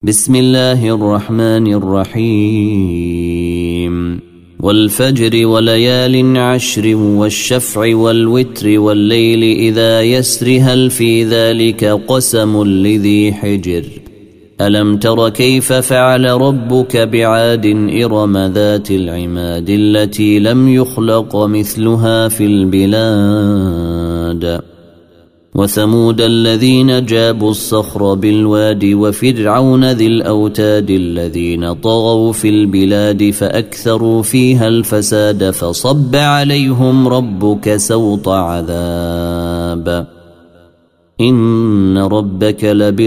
بسم الله الرحمن الرحيم والفجر وليال عشر والشفع والوتر والليل إذا يسر هل في ذلك قسم لذي حجر ألم تر كيف فعل ربك بعاد إرم ذات العماد التي لم يخلق مثلها في البلاد وثمود الذين جابوا الصخر بالواد وفرعون ذي الأوتاد الذين طغوا في البلاد فأكثروا فيها الفساد فصب عليهم ربك سوط عذاب إن ربك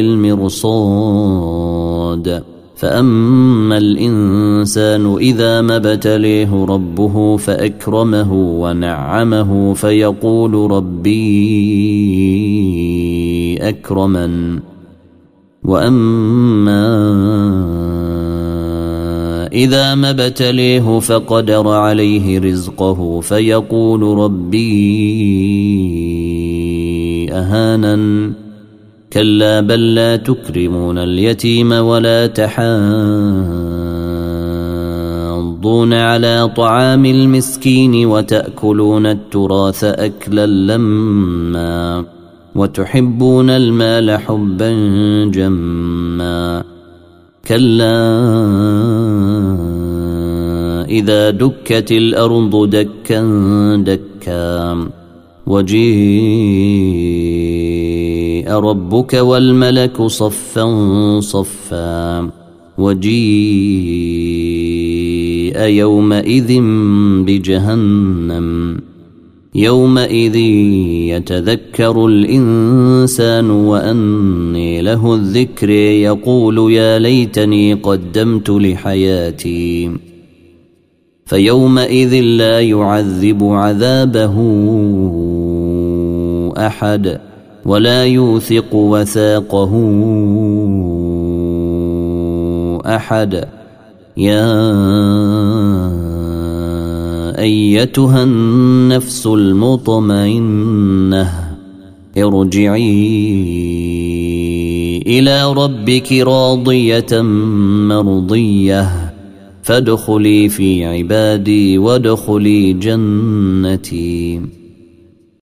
لبالمرصاد فأما الإنسان إذا ما ابتليه ربه فأكرمه ونعمه فيقول ربي أكرمن وأما إذا ما ابتليه فقدر عليه رزقه فيقول ربي أهانن كلا بل لا تكرمون اليتيم ولا تحاضون على طعام المسكين وتأكلون التراث أكلا لما وتحبون المال حبا جما كلا إذا دكت الأرض دكا دكا وجيء ربك والملك صفا صفا وجيء يومئذ بجهنم يومئذ يتذكر الإنسان وأني له الذكر يقول يا ليتني قدمت لحياتي فيومئذ لا يعذب عذابه أحد ولا يوثق وثاقه أحد يا أيتها النفس المطمئنة ارجعي إلى ربك راضية مرضية فادخلي في عبادي وادخلي جنتي.